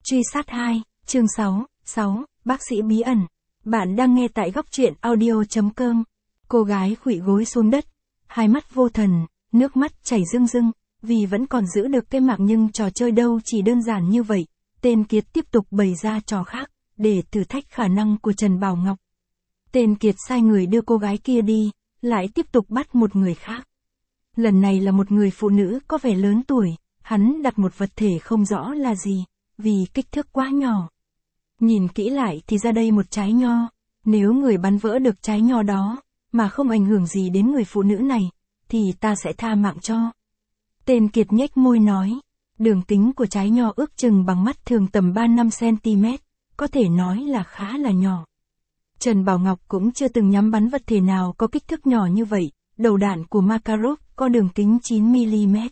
Truy sát 2, chương 6, bác sĩ bí ẩn. Bạn đang nghe tại góc truyện audio.com. Cô gái khuỵu gối xuống đất, hai mắt vô thần, nước mắt chảy rưng rưng, vì vẫn còn giữ được cái mạng nhưng trò chơi đâu chỉ đơn giản như vậy. Tên Kiệt tiếp tục bày ra trò khác, để thử thách khả năng của Trần Bảo Ngọc. Tên Kiệt sai người đưa cô gái kia đi, lại tiếp tục bắt một người khác. Lần này là một người phụ nữ có vẻ lớn tuổi, hắn đặt một vật thể không rõ là gì, vì kích thước quá nhỏ. Nhìn kỹ lại thì ra đây một trái nho, nếu người bắn vỡ được trái nho đó, mà không ảnh hưởng gì đến người phụ nữ này, thì ta sẽ tha mạng cho. Tên Kiệt nhếch môi nói, đường kính của trái nho ước chừng bằng mắt thường tầm 3-5cm, có thể nói là khá là nhỏ. Trần Bảo Ngọc cũng chưa từng nhắm bắn vật thể nào có kích thước nhỏ như vậy, đầu đạn của Makarov có đường kính 9mm.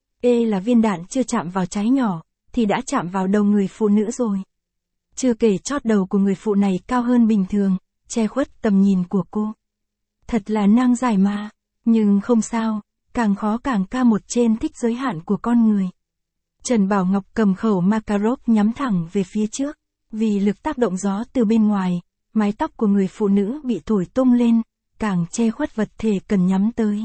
Là viên đạn chưa chạm vào trái nhỏ, thì đã chạm vào đầu người phụ nữ rồi. Chưa kể chót đầu của người phụ này cao hơn bình thường, che khuất tầm nhìn của cô. Thật là nang giải mà, nhưng không sao, càng khó càng ca một trên thích giới hạn của con người. Trần Bảo Ngọc cầm khẩu Makarov nhắm thẳng về phía trước, vì lực tác động gió từ bên ngoài, mái tóc của người phụ nữ bị thổi tung lên, càng che khuất vật thể cần nhắm tới.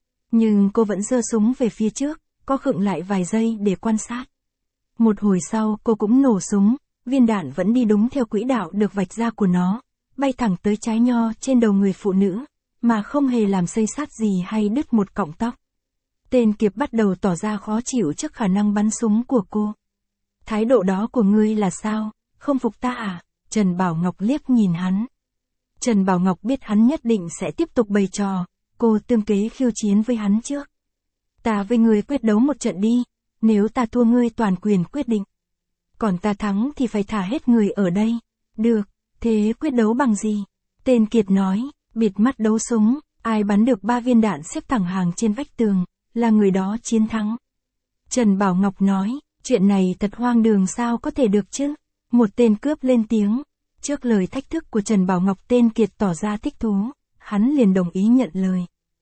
Nhưng cô vẫn giơ súng về phía trước, có khựng lại vài giây để quan sát. Một hồi sau cô cũng nổ súng, viên đạn vẫn đi đúng theo quỹ đạo được vạch ra của nó, bay thẳng tới trái nho trên đầu người phụ nữ, mà không hề làm xây xát gì hay đứt một cọng tóc. Tên Kiệt bắt đầu tỏ ra khó chịu trước khả năng bắn súng của cô. Thái độ đó của ngươi là sao, không phục ta à? Trần Bảo Ngọc liếc nhìn hắn. Trần Bảo Ngọc biết hắn nhất định sẽ tiếp tục bày trò, cô tương kế khiêu chiến với hắn trước. Ta với ngươi quyết đấu một trận đi, nếu ta thua ngươi toàn quyền quyết định. Còn ta thắng thì phải thả hết người ở đây. Được, thế quyết đấu bằng gì? Tên Kiệt nói, bịt mắt đấu súng, ai bắn được 3 viên đạn xếp thẳng hàng trên vách tường, là người đó chiến thắng. Trần Bảo Ngọc nói, chuyện này thật hoang đường sao có thể được chứ? Một tên cướp lên tiếng. Trước lời thách thức của Trần Bảo Ngọc, tên Kiệt tỏ ra thích thú, hắn liền đồng ý nhận lời.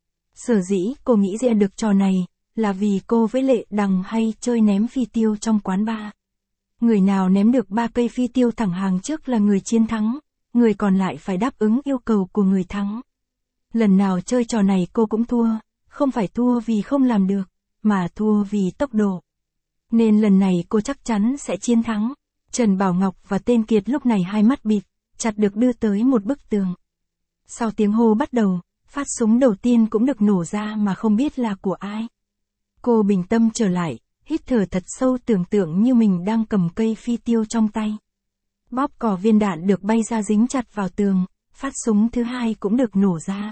Sở dĩ cô nghĩ ra được trò này, là vì cô với Lệ Đằng hay chơi ném phi tiêu trong quán bar. Người nào ném được 3 cây phi tiêu thẳng hàng trước là người chiến thắng, người còn lại phải đáp ứng yêu cầu của người thắng. Lần nào chơi trò này cô cũng thua, không phải thua vì không làm được, mà thua vì tốc độ. Nên lần này cô chắc chắn sẽ chiến thắng. Trần Bảo Ngọc và tên Kiệt lúc này hai mắt bịt, chặt được đưa tới một bức tường. Sau tiếng hô bắt đầu, phát súng đầu tiên cũng được nổ ra mà không biết là của ai. Cô bình tâm trở lại, hít thở thật sâu, tưởng tượng như mình đang cầm cây phi tiêu trong tay. Bóp cò viên đạn được bay ra dính chặt vào tường, phát súng thứ hai cũng được nổ ra.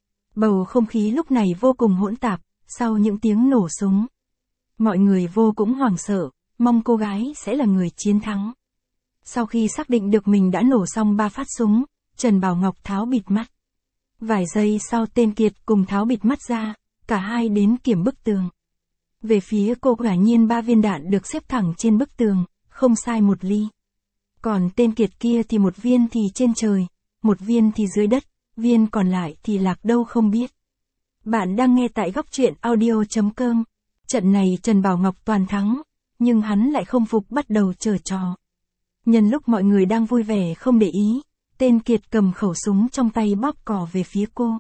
Bầu không khí lúc này vô cùng hỗn tạp, sau những tiếng nổ súng. Mọi người vô cùng hoảng sợ, mong cô gái sẽ là người chiến thắng. Sau khi xác định được mình đã nổ xong 3 phát súng, Trần Bảo Ngọc tháo bịt mắt. Vài giây sau tên Kiệt cùng tháo bịt mắt ra, cả hai đến kiểm bức tường. Về phía cô quả nhiên 3 viên đạn được xếp thẳng trên bức tường, không sai một ly. Còn tên Kiệt kia thì một viên thì trên trời, một viên thì dưới đất, viên còn lại thì lạc đâu không biết. Bạn đang nghe tại góc truyện audio.com. Trận này Trần Bảo Ngọc toàn thắng, nhưng hắn lại không phục, bắt đầu giở trò. Nhân lúc mọi người đang vui vẻ không để ý, tên Kiệt cầm khẩu súng trong tay bóp cò về phía cô.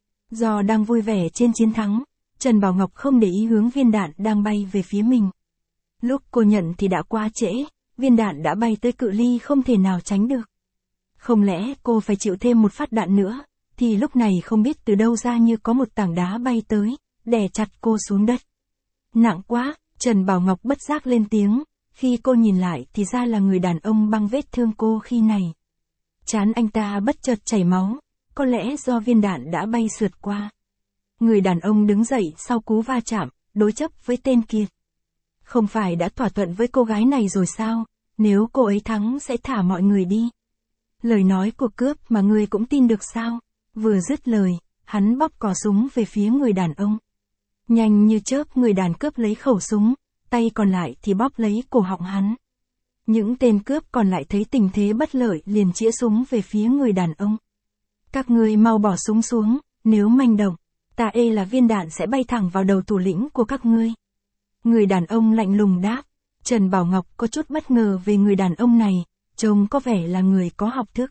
Do đang vui vẻ trên chiến thắng, Trần Bảo Ngọc không để ý hướng viên đạn đang bay về phía mình. Lúc cô nhận thì đã quá trễ, viên đạn đã bay tới cự ly không thể nào tránh được. Không lẽ cô phải chịu thêm một phát đạn nữa, thì lúc này không biết từ đâu ra như có một tảng đá bay tới, đè chặt cô xuống đất. Nặng quá, Trần Bảo Ngọc bất giác lên tiếng, khi cô nhìn lại thì ra là người đàn ông băng vết thương cô khi này. Trán anh ta bất chợt chảy máu, có lẽ do viên đạn đã bay sượt qua. Người đàn ông đứng dậy sau cú va chạm, đối chấp với tên Kiệt. Không phải đã thỏa thuận với cô gái này rồi sao, nếu cô ấy thắng sẽ thả mọi người đi. Lời nói của cướp mà ngươi cũng tin được sao? Vừa dứt lời, hắn bóp cò súng về phía người đàn ông. Nhanh như chớp người đàn cướp lấy khẩu súng, tay còn lại thì bóp lấy cổ họng hắn. Những tên cướp còn lại thấy tình thế bất lợi liền chĩa súng về phía người đàn ông. Các ngươi mau bỏ súng xuống, nếu manh động, ta là viên đạn sẽ bay thẳng vào đầu thủ lĩnh của các ngươi. Người đàn ông lạnh lùng đáp. Trần Bảo Ngọc có chút bất ngờ về người đàn ông này, trông có vẻ là người có học thức.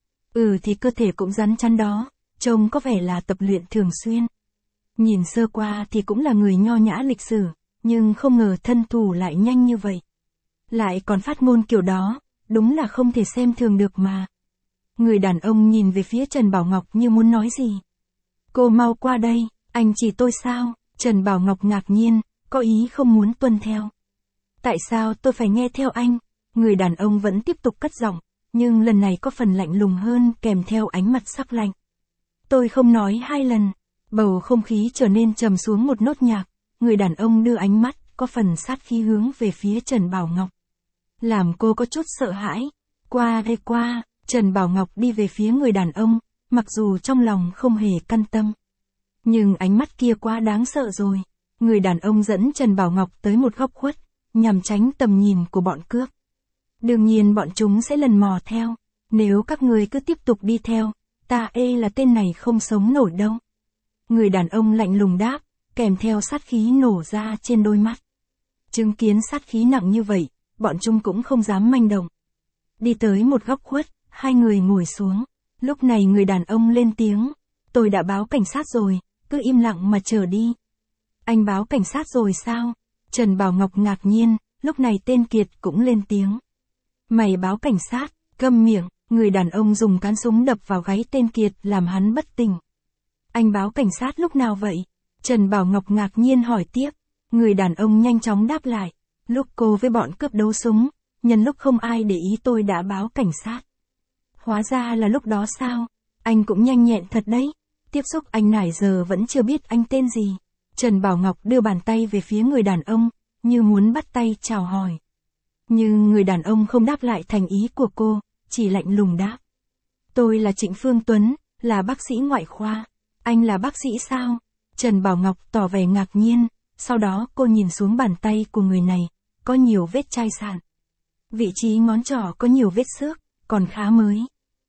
Thì cơ thể cũng rắn chắn đó, trông có vẻ là tập luyện thường xuyên. Nhìn sơ qua thì cũng là người nho nhã lịch sử, nhưng không ngờ thân thủ lại nhanh như vậy. Lại còn phát ngôn kiểu đó, đúng là không thể xem thường được mà. Người đàn ông nhìn về phía Trần Bảo Ngọc như muốn nói gì. Cô mau qua đây, anh chỉ tôi sao? Trần Bảo Ngọc ngạc nhiên, có ý không muốn tuân theo. Tại sao tôi phải nghe theo anh? Người đàn ông vẫn tiếp tục cất giọng, nhưng lần này có phần lạnh lùng hơn kèm theo ánh mặt sắc lạnh. Tôi không nói 2 lần. Bầu không khí trở nên trầm xuống một nốt nhạc. Người đàn ông đưa ánh mắt có phần sát khí hướng về phía Trần Bảo Ngọc. Làm cô có chút sợ hãi. Qua đây qua, Trần Bảo Ngọc đi về phía người đàn ông, mặc dù trong lòng không hề căn tâm. Nhưng ánh mắt kia quá đáng sợ rồi. Người đàn ông dẫn Trần Bảo Ngọc tới một góc khuất, nhằm tránh tầm nhìn của bọn cướp. Đương nhiên bọn chúng sẽ lần mò theo. Nếu các người cứ tiếp tục đi theo, ta là tên này không sống nổi đâu. Người đàn ông lạnh lùng đáp, kèm theo sát khí nổ ra trên đôi mắt. Chứng kiến sát khí nặng như vậy, bọn chúng cũng không dám manh động. Đi tới một góc khuất, 2 người ngồi xuống. Lúc này người đàn ông lên tiếng, tôi đã báo cảnh sát rồi, cứ im lặng mà chờ đi. Anh báo cảnh sát rồi sao? Trần Bảo Ngọc ngạc nhiên, lúc này tên Kiệt cũng lên tiếng. Mày báo cảnh sát, câm miệng, người đàn ông dùng cán súng đập vào gáy tên Kiệt làm hắn bất tỉnh. Anh báo cảnh sát lúc nào vậy? Trần Bảo Ngọc ngạc nhiên hỏi tiếp. Người đàn ông nhanh chóng đáp lại. Lúc cô với bọn cướp đấu súng, nhân lúc không ai để ý tôi đã báo cảnh sát. Hóa ra là lúc đó sao? Anh cũng nhanh nhẹn thật đấy. Tiếp xúc anh nãy giờ vẫn chưa biết anh tên gì. Trần Bảo Ngọc đưa bàn tay về phía người đàn ông, như muốn bắt tay chào hỏi. Nhưng người đàn ông không đáp lại thành ý của cô, chỉ lạnh lùng đáp. Tôi là Trịnh Phương Tuấn, là bác sĩ ngoại khoa. Anh là bác sĩ sao? Trần Bảo Ngọc tỏ vẻ ngạc nhiên, sau đó cô nhìn xuống bàn tay của người này, có nhiều vết chai sạn. Vị trí ngón trỏ có nhiều vết xước, còn khá mới.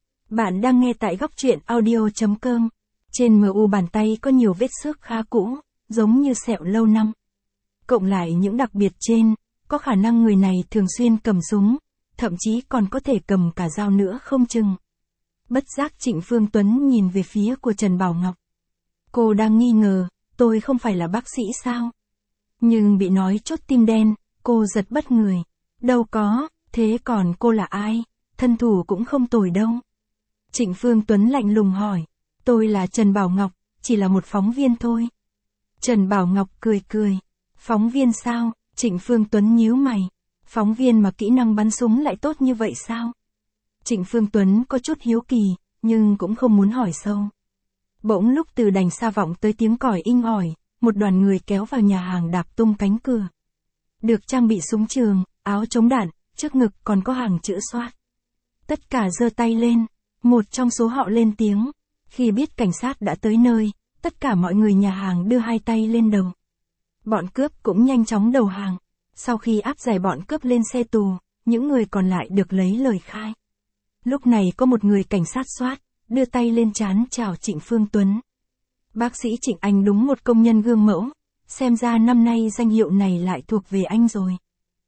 Bạn đang nghe tại góc truyện audio.com. Trên mu bàn tay có nhiều vết xước khá cũ, giống như sẹo lâu năm. Cộng lại những đặc biệt trên, có khả năng người này thường xuyên cầm súng, thậm chí còn có thể cầm cả dao nữa không chừng. Bất giác Trịnh Phương Tuấn nhìn về phía của Trần Bảo Ngọc. Cô đang nghi ngờ, tôi không phải là bác sĩ sao? Nhưng bị nói chốt tim đen, cô giật bất người. Đâu có, thế còn cô là ai? Thân thủ cũng không tồi đâu. Trịnh Phương Tuấn lạnh lùng hỏi. Tôi là Trần Bảo Ngọc, chỉ là một phóng viên thôi. Trần Bảo Ngọc cười cười. Phóng viên sao? Trịnh Phương Tuấn nhíu mày. Phóng viên mà kỹ năng bắn súng lại tốt như vậy sao? Trịnh Phương Tuấn có chút hiếu kỳ, nhưng cũng không muốn hỏi sâu. Bỗng lúc từ đành xa vọng tới tiếng còi inh ỏi, một đoàn người kéo vào nhà hàng đạp tung cánh cửa. Được trang bị súng trường, áo chống đạn, trước ngực còn có hàng chữ SWAT. Tất cả giơ tay lên, một trong số họ lên tiếng. Khi biết cảnh sát đã tới nơi, tất cả mọi người nhà hàng đưa 2 tay lên đầu. Bọn cướp cũng nhanh chóng đầu hàng. Sau khi áp giải bọn cướp lên xe tù, những người còn lại được lấy lời khai. Lúc này có một người cảnh sát SWAT, đưa tay lên trán chào Trịnh Phương Tuấn. Bác sĩ Trịnh, anh đúng một công nhân gương mẫu, xem ra năm nay danh hiệu này lại thuộc về anh rồi.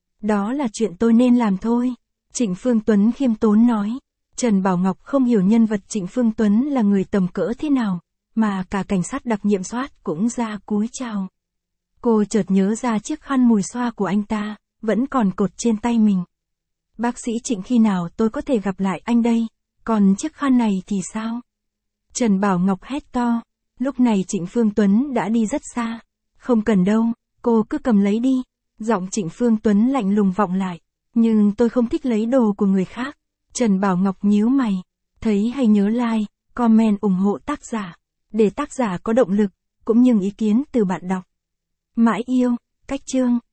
Đó là chuyện tôi nên làm thôi. Trịnh Phương Tuấn khiêm tốn nói. Trần Bảo Ngọc không hiểu nhân vật Trịnh Phương Tuấn là người tầm cỡ thế nào, mà cả cảnh sát đặc nhiệm SWAT cũng ra cúi chào. Cô chợt nhớ ra chiếc khăn mùi xoa của anh ta, vẫn còn cột trên tay mình. Bác sĩ Trịnh, khi nào tôi có thể gặp lại anh đây? Còn chiếc khăn này thì sao? Trần Bảo Ngọc hét to. Lúc này Trịnh Phương Tuấn đã đi rất xa. Không cần đâu, cô cứ cầm lấy đi. Giọng Trịnh Phương Tuấn lạnh lùng vọng lại. Nhưng tôi không thích lấy đồ của người khác. Trần Bảo Ngọc nhíu mày. Thấy hay nhớ like, comment ủng hộ tác giả. Để tác giả có động lực, cũng như ý kiến từ bạn đọc. Mãi yêu, cách chương.